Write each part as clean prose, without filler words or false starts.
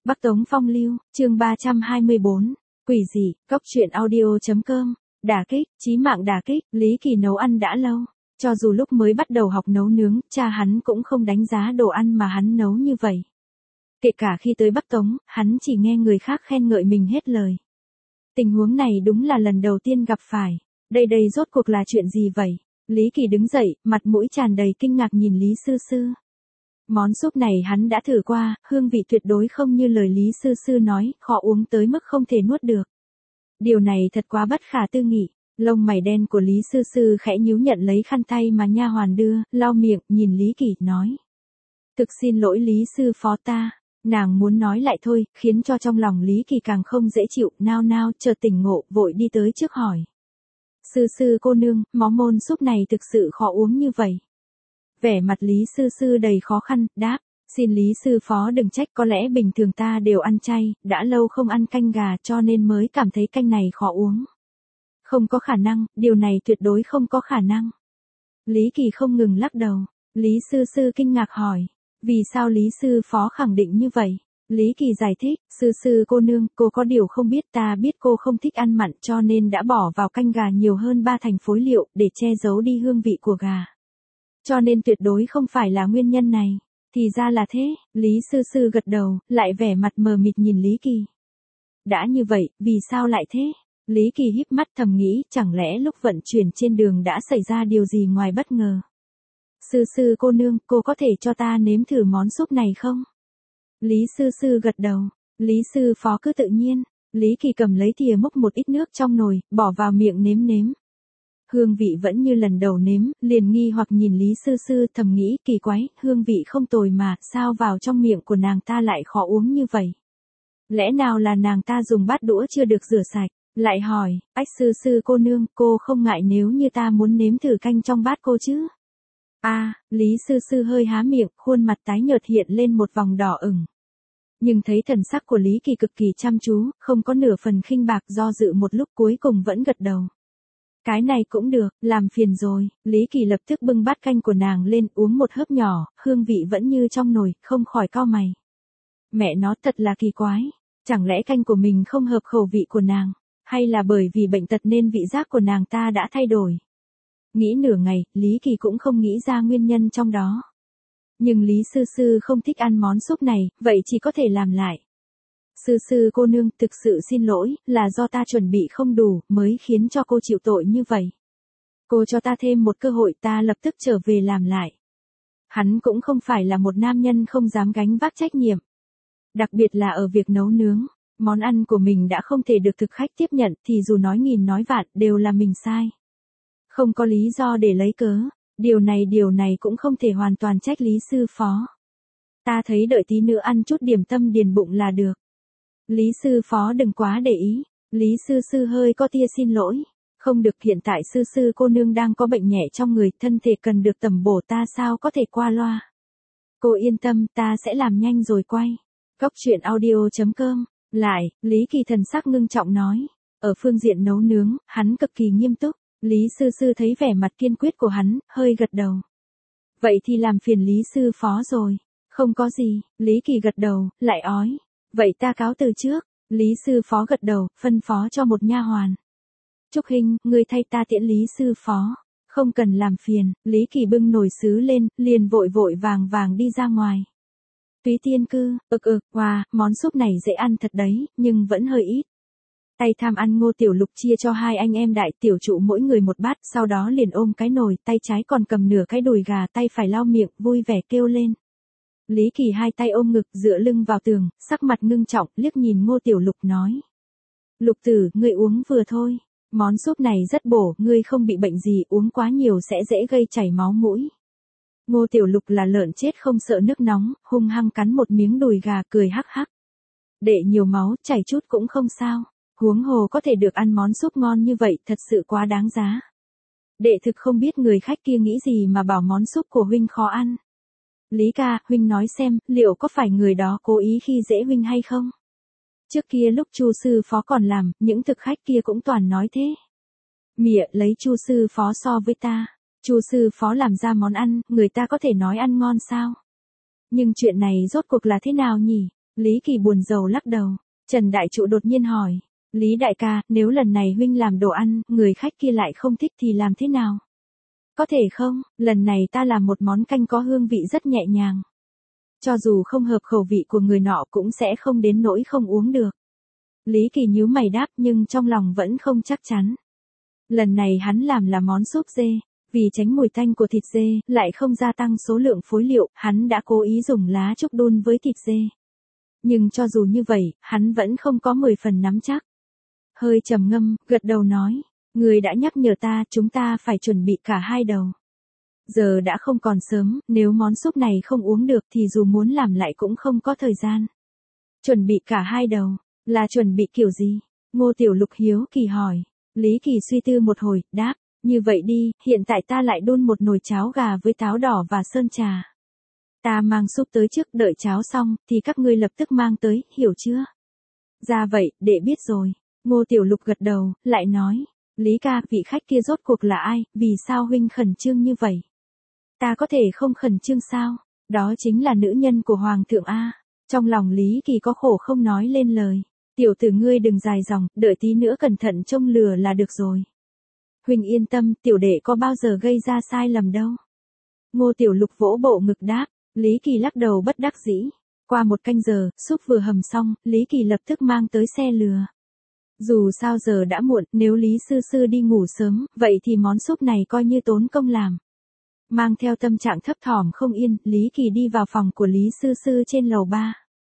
Bắc Tống Phong Lưu, chương 324, quỷ dị, cốc truyện audio.com, đả kích, chí mạng đả kích, Lý Kỳ nấu ăn đã lâu. Cho dù lúc mới bắt đầu học nấu nướng, cha hắn cũng không đánh giá đồ ăn mà hắn nấu như vậy. Kể cả khi tới Bắc Tống, hắn chỉ nghe người khác khen ngợi mình hết lời. Tình huống này đúng là lần đầu tiên gặp phải. Đây rốt cuộc là chuyện gì vậy? Lý Kỳ đứng dậy, mặt mũi tràn đầy kinh ngạc nhìn Lý Sư Sư. Món súp này hắn đã thử qua, hương vị tuyệt đối không như lời Lý Sư Sư nói, khó uống tới mức không thể nuốt được. Điều này thật quá bất khả tư nghị. Lông mày đen của Lý Sư Sư khẽ nhíu nhận lấy khăn tay mà nha hoàn đưa, lau miệng, nhìn Lý Kỳ, nói. Thực xin lỗi Lý Sư Phó ta. Nàng muốn nói lại thôi, khiến cho trong lòng Lý Kỳ càng không dễ chịu, nao chợt tỉnh ngộ, vội đi tới trước hỏi. Sư Sư cô nương, món súp này thực sự khó uống như vậy. Vẻ mặt Lý Sư Sư đầy khó khăn, đáp. Xin Lý Sư Phó đừng trách, có lẽ bình thường ta đều ăn chay, đã lâu không ăn canh gà cho nên mới cảm thấy canh này khó uống. Không có khả năng, điều này tuyệt đối không có khả năng. Lý Kỳ không ngừng lắc đầu. Lý Sư Sư kinh ngạc hỏi. Vì sao Lý Sư Phó khẳng định như vậy? Lý Kỳ giải thích, Sư Sư cô nương, cô có điều không biết, ta biết cô không thích ăn mặn cho nên đã bỏ vào canh gà nhiều hơn 3 thành phối liệu để che giấu đi hương vị của gà. Cho nên tuyệt đối không phải là nguyên nhân này. Thì ra là thế, Lý Sư Sư gật đầu, lại vẻ mặt mờ mịt nhìn Lý Kỳ. Đã như vậy, vì sao lại thế? Lý Kỳ híp mắt thầm nghĩ, chẳng lẽ lúc vận chuyển trên đường đã xảy ra điều gì ngoài bất ngờ? Sư Sư cô nương, cô có thể cho ta nếm thử món súp này không? Lý Sư Sư gật đầu. Lý Sư Phó cứ tự nhiên. Lý Kỳ cầm lấy thìa múc một ít nước trong nồi, bỏ vào miệng nếm. Hương vị vẫn như lần đầu nếm, liền nghi hoặc nhìn Lý Sư Sư, thầm nghĩ kỳ quái, hương vị không tồi mà, sao vào trong miệng của nàng ta lại khó uống như vậy? Lẽ nào là nàng ta dùng bát đũa chưa được rửa sạch? Lại hỏi, ách Sư Sư cô nương, cô không ngại nếu như ta muốn nếm thử canh trong bát cô chứ? Lý Sư Sư hơi há miệng, khuôn mặt tái nhợt hiện lên một vòng đỏ ửng. Nhưng thấy thần sắc của Lý Kỳ cực kỳ chăm chú, không có nửa phần khinh bạc, do dự một lúc cuối cùng vẫn gật đầu. Cái này cũng được, làm phiền rồi. Lý Kỳ lập tức bưng bát canh của nàng lên, uống một hớp nhỏ, hương vị vẫn như trong nồi, không khỏi cau mày. Mẹ nó thật là kỳ quái, chẳng lẽ canh của mình không hợp khẩu vị của nàng, hay là bởi vì bệnh tật nên vị giác của nàng ta đã thay đổi? Nghĩ nửa ngày, Lý Kỳ cũng không nghĩ ra nguyên nhân trong đó. Nhưng Lý Sư Sư không thích ăn món súp này, vậy chỉ có thể làm lại. Sư Sư cô nương, thực sự xin lỗi, là do ta chuẩn bị không đủ, mới khiến cho cô chịu tội như vậy. Cô cho ta thêm một cơ hội, ta lập tức trở về làm lại. Hắn cũng không phải là một nam nhân không dám gánh vác trách nhiệm. Đặc biệt là ở việc nấu nướng, món ăn của mình đã không thể được thực khách tiếp nhận thì dù nói nghìn nói vạn đều là mình sai. Không có lý do để lấy cớ, điều này cũng không thể hoàn toàn trách Lý Sư Phó. Ta thấy đợi tí nữa ăn chút điểm tâm điền bụng là được. Lý Sư Phó đừng quá để ý. Lý Sư Sư hơi có tia xin lỗi. Không được, hiện tại Sư Sư cô nương đang có bệnh nhẹ trong người, thân thể cần được tẩm bổ, ta sao có thể qua loa. Cô yên tâm, ta sẽ làm nhanh rồi quay. Cốc truyện audio.com. Lại, Lý Kỳ thần sắc ngưng trọng nói. Ở phương diện nấu nướng, hắn cực kỳ nghiêm túc. Lý Sư Sư thấy vẻ mặt kiên quyết của hắn, hơi gật đầu. Vậy thì làm phiền Lý Sư Phó rồi. Không có gì, Lý Kỳ gật đầu, lại ói. Vậy ta cáo từ trước. Lý Sư Phó gật đầu, phân phó cho một nha hoàn. Trúc Hinh, ngươi thay ta tiễn Lý Sư Phó. Không cần làm phiền. Lý Kỳ bưng nồi sứ lên, liền vội vàng đi ra ngoài. Túy Tiên Cư, wow, món súp này dễ ăn thật đấy, nhưng vẫn hơi ít. Tay tham ăn Ngô Tiểu Lục chia cho hai anh em đại tiểu trụ mỗi người một bát, sau đó liền ôm cái nồi, tay trái còn cầm nửa cái đùi gà, tay phải lau miệng, vui vẻ kêu lên. Lý Kỳ hai tay ôm ngực, dựa lưng vào tường, sắc mặt ngưng trọng, liếc nhìn Ngô Tiểu Lục nói. Lục tử, ngươi uống vừa thôi. Món súp này rất bổ, ngươi không bị bệnh gì, uống quá nhiều sẽ dễ gây chảy máu mũi. Ngô Tiểu Lục là lợn chết không sợ nước nóng, hung hăng cắn một miếng đùi gà, cười hắc hắc. Đệ nhiều máu, chảy chút cũng không sao. Huống hồ có thể được ăn món súp ngon như vậy, thật sự quá đáng giá. Đệ thực không biết người khách kia nghĩ gì mà bảo món súp của huynh khó ăn. Lý ca, huynh nói xem, liệu có phải người đó cố ý khi dễ huynh hay không? Trước kia lúc Chu Sư Phó còn làm, những thực khách kia cũng toàn nói thế. Mịa, lấy Chu Sư Phó so với ta. Chu Sư Phó làm ra món ăn, người ta có thể nói ăn ngon sao? Nhưng chuyện này rốt cuộc là thế nào nhỉ? Lý Kỳ buồn rầu lắc đầu. Trần Đại Trụ đột nhiên hỏi. Lý đại ca, nếu lần này huynh làm đồ ăn, người khách kia lại không thích thì làm thế nào? Có thể không, lần này ta làm một món canh có hương vị rất nhẹ nhàng. Cho dù không hợp khẩu vị của người nọ cũng sẽ không đến nỗi không uống được. Lý Kỳ nhíu mày đáp nhưng trong lòng vẫn không chắc chắn. Lần này hắn làm là món súp dê. Vì tránh mùi tanh của thịt dê, lại không gia tăng số lượng phối liệu, hắn đã cố ý dùng lá trúc đun với thịt dê. Nhưng cho dù như vậy, hắn vẫn không có 10 phần nắm chắc. Hơi trầm ngâm, gật đầu nói. Người đã nhắc nhở ta, chúng ta phải chuẩn bị cả hai đầu. Giờ đã không còn sớm, nếu món súp này không uống được thì dù muốn làm lại cũng không có thời gian. Chuẩn bị cả hai đầu, là chuẩn bị kiểu gì? Ngô Tiểu Lục hiếu kỳ hỏi. Lý Kỳ suy tư một hồi, đáp. Như vậy đi, hiện tại ta lại đun một nồi cháo gà với táo đỏ và sơn trà. Ta mang súp tới trước, đợi cháo xong, thì các ngươi lập tức mang tới, hiểu chưa? Ra vậy, đệ biết rồi. Ngô Tiểu Lục gật đầu, lại nói. Lý ca, vị khách kia rốt cuộc là ai, vì sao huynh khẩn trương như vậy? Ta có thể không khẩn trương sao? Đó chính là nữ nhân của Hoàng thượng A. Trong lòng Lý Kỳ có khổ không nói lên lời. Tiểu tử ngươi đừng dài dòng, đợi tí nữa cẩn thận trông lừa là được rồi. Huynh yên tâm, tiểu đệ có bao giờ gây ra sai lầm đâu. Ngô Tiểu Lục vỗ bộ ngực đáp, Lý Kỳ lắc đầu bất đắc dĩ. Qua một canh giờ, súp vừa hầm xong, Lý Kỳ lập tức mang tới xe lừa. Dù sao giờ đã muộn, nếu Lý Sư Sư đi ngủ sớm, vậy thì món súp này coi như tốn công làm. Mang theo tâm trạng thấp thỏm không yên, Lý Kỳ đi vào phòng của Lý Sư Sư trên lầu 3.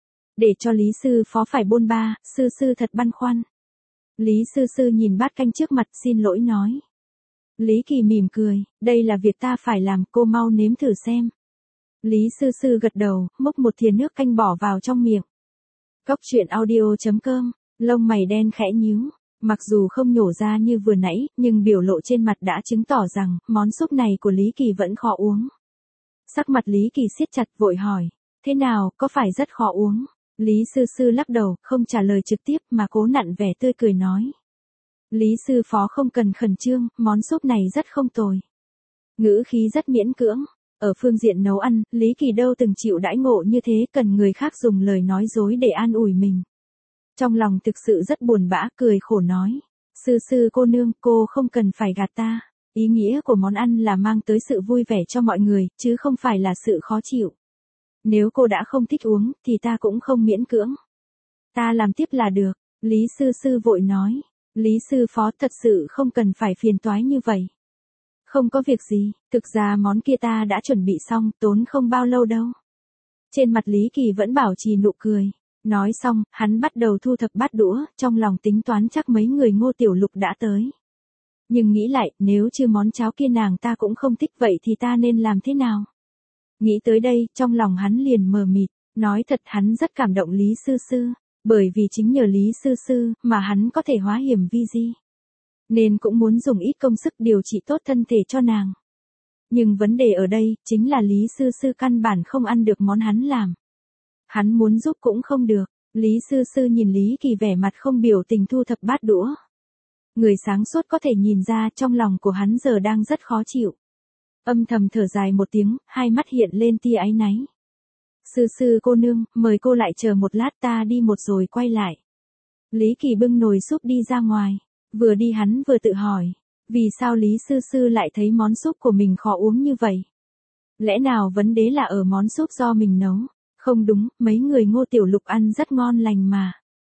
Để cho Lý Sư Phó phải bôn ba, Sư Sư thật băn khoăn. Lý Sư Sư nhìn bát canh trước mặt xin lỗi nói. Lý Kỳ mỉm cười, đây là việc ta phải làm, cô mau nếm thử xem. Lý Sư Sư gật đầu, múc một thìa nước canh bỏ vào trong miệng. Cốc truyện audio.com, lông mày đen khẽ nhíu. Mặc dù không nhổ ra như vừa nãy, nhưng biểu lộ trên mặt đã chứng tỏ rằng, món súp này của Lý Kỳ vẫn khó uống. Sắc mặt Lý Kỳ siết chặt vội hỏi, thế nào, có phải rất khó uống? Lý Sư Sư lắc đầu, không trả lời trực tiếp mà cố nặn vẻ tươi cười nói. Lý Sư Phó không cần khẩn trương, món súp này rất không tồi. Ngữ khí rất miễn cưỡng. Ở phương diện nấu ăn, Lý Kỳ đâu từng chịu đãi ngộ như thế, cần người khác dùng lời nói dối để an ủi mình. Trong lòng thực sự rất buồn bã, cười khổ nói. Sư Sư cô nương, cô không cần phải gạt ta. Ý nghĩa của món ăn là mang tới sự vui vẻ cho mọi người, chứ không phải là sự khó chịu. Nếu cô đã không thích uống, thì ta cũng không miễn cưỡng. Ta làm tiếp là được, Lý Sư Sư vội nói. Lý Sư Phó thật sự không cần phải phiền toái như vậy. Không có việc gì, thực ra món kia ta đã chuẩn bị xong, tốn không bao lâu đâu. Trên mặt Lý Kỳ vẫn bảo trì nụ cười. Nói xong, hắn bắt đầu thu thập bát đũa, trong lòng tính toán chắc mấy người Ngô Tiểu Lục đã tới. Nhưng nghĩ lại, nếu chưa món cháo kia nàng ta cũng không thích vậy thì ta nên làm thế nào? Nghĩ tới đây, trong lòng hắn liền mờ mịt, nói thật hắn rất cảm động Lý Sư Sư, bởi vì chính nhờ Lý Sư Sư mà hắn có thể hóa hiểm vi di. Nên cũng muốn dùng ít công sức điều trị tốt thân thể cho nàng. Nhưng vấn đề ở đây, chính là Lý Sư Sư căn bản không ăn được món hắn làm. Hắn muốn giúp cũng không được, Lý Sư Sư nhìn Lý Kỳ vẻ mặt không biểu tình thu thập bát đũa. Người sáng suốt có thể nhìn ra trong lòng của hắn giờ đang rất khó chịu. Âm thầm thở dài một tiếng, hai mắt hiện lên tia áy náy. Sư Sư cô nương, mời cô lại chờ một lát ta đi một rồi quay lại. Lý Kỳ bưng nồi súp đi ra ngoài. Vừa đi hắn vừa tự hỏi, vì sao Lý Sư Sư lại thấy món súp của mình khó uống như vậy? Lẽ nào vấn đề là ở món súp do mình nấu? Không đúng, mấy người Ngô Tiểu Lục ăn rất ngon lành mà.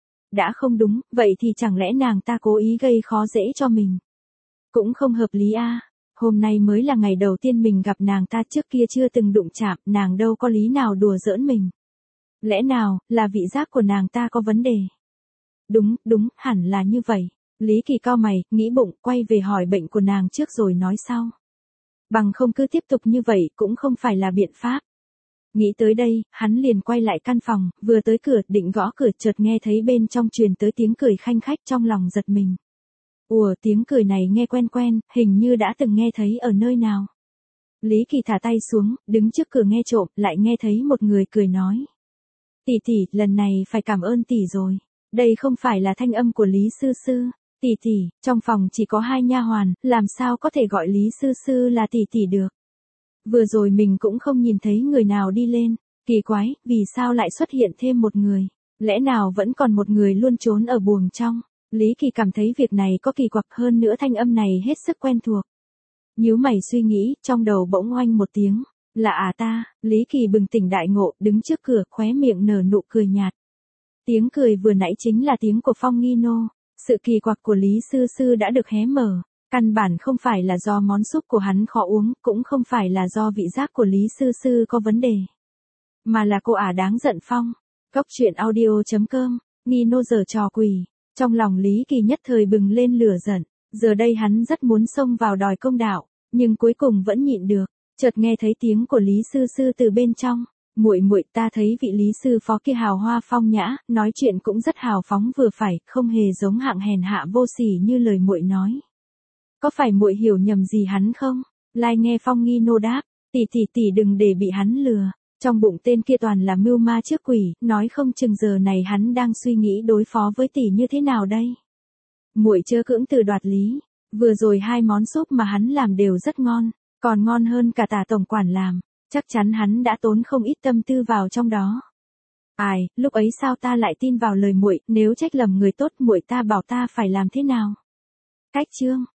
Đã không đúng, vậy thì chẳng lẽ nàng ta cố ý gây khó dễ cho mình? Cũng không hợp lý a. Hôm nay mới là ngày đầu tiên mình gặp nàng ta, trước kia chưa từng đụng chạm, nàng đâu có lý nào đùa giỡn mình. Lẽ nào, là vị giác của nàng ta có vấn đề? Đúng, hẳn là như vậy. Lý Kỳ cau mày, nghĩ bụng, quay về hỏi bệnh của nàng trước rồi nói sau. Bằng không cứ tiếp tục như vậy cũng không phải là biện pháp. Nghĩ tới đây, hắn liền quay lại căn phòng, vừa tới cửa, định gõ cửa, chợt nghe thấy bên trong truyền tới tiếng cười khanh khách, trong lòng giật mình. Ủa, tiếng cười này nghe quen quen, hình như đã từng nghe thấy ở nơi nào. Lý Kỳ thả tay xuống, đứng trước cửa nghe trộm, lại nghe thấy một người cười nói. Tỷ tỷ, lần này phải cảm ơn tỷ rồi. Đây không phải là thanh âm của Lý Sư Sư. Tỷ tỷ, trong phòng chỉ có 2 nha hoàn, làm sao có thể gọi Lý Sư Sư là tỷ tỷ được. Vừa rồi mình cũng không nhìn thấy người nào đi lên, Kỳ quái, vì sao lại xuất hiện thêm một người? Lẽ nào vẫn còn một người luôn trốn ở buồng trong? Lý Kỳ cảm thấy việc này có kỳ quặc, hơn nữa thanh âm này hết sức quen thuộc. Nhíu mày suy nghĩ, trong đầu bỗng oanh một tiếng. Là ta, Lý Kỳ bừng tỉnh đại ngộ, đứng trước cửa, khóe miệng nở nụ cười nhạt. Tiếng cười vừa nãy chính là tiếng của Phong Nghi Nô. Sự kỳ quặc của Lý Sư Sư đã được hé mở. Căn bản không phải là do món súp của hắn khó uống, cũng không phải là do vị giác của Lý Sư Sư có vấn đề. Mà là cô ả đáng giận Phong. Cốc truyện audio.com, Nghi Nô giở trò quỷ. Trong lòng Lý Kỳ nhất thời bừng lên lửa giận. Giờ đây hắn rất muốn xông vào đòi công đạo, nhưng cuối cùng vẫn nhịn được. Chợt nghe thấy tiếng của Lý Sư Sư từ bên trong. Muội muội, ta thấy vị Lý sư phó kia hào hoa phong nhã, nói chuyện cũng rất hào phóng vừa phải, không hề giống hạng hèn hạ vô sỉ như lời muội nói. Có phải muội hiểu nhầm gì hắn không? Lai nghe Phong Nghi Nô đáp, tỷ đừng để bị hắn lừa. Trong bụng tên kia toàn là mưu ma trước quỷ, nói không chừng giờ này hắn đang suy nghĩ đối phó với tỷ như thế nào đây. Muội chớ cưỡng từ đoạt lý. Vừa rồi 2 món súp mà hắn làm đều rất ngon, còn ngon hơn cả Tả tổng quản làm. Chắc chắn hắn đã tốn không ít tâm tư vào trong đó. Ai, lúc ấy sao ta lại tin vào lời muội, nếu trách lầm người tốt muội ta bảo ta phải làm thế nào? Cách chương